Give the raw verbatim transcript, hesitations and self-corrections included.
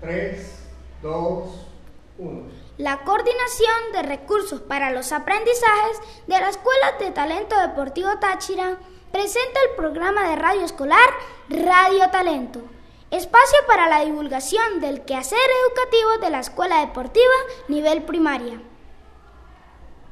tres, dos, uno. La Coordinación de Recursos para los Aprendizajes de la Escuela de Talento Deportivo Táchira presenta el programa de radio escolar Radio Talento, espacio para la divulgación del quehacer educativo de la Escuela Deportiva nivel primaria.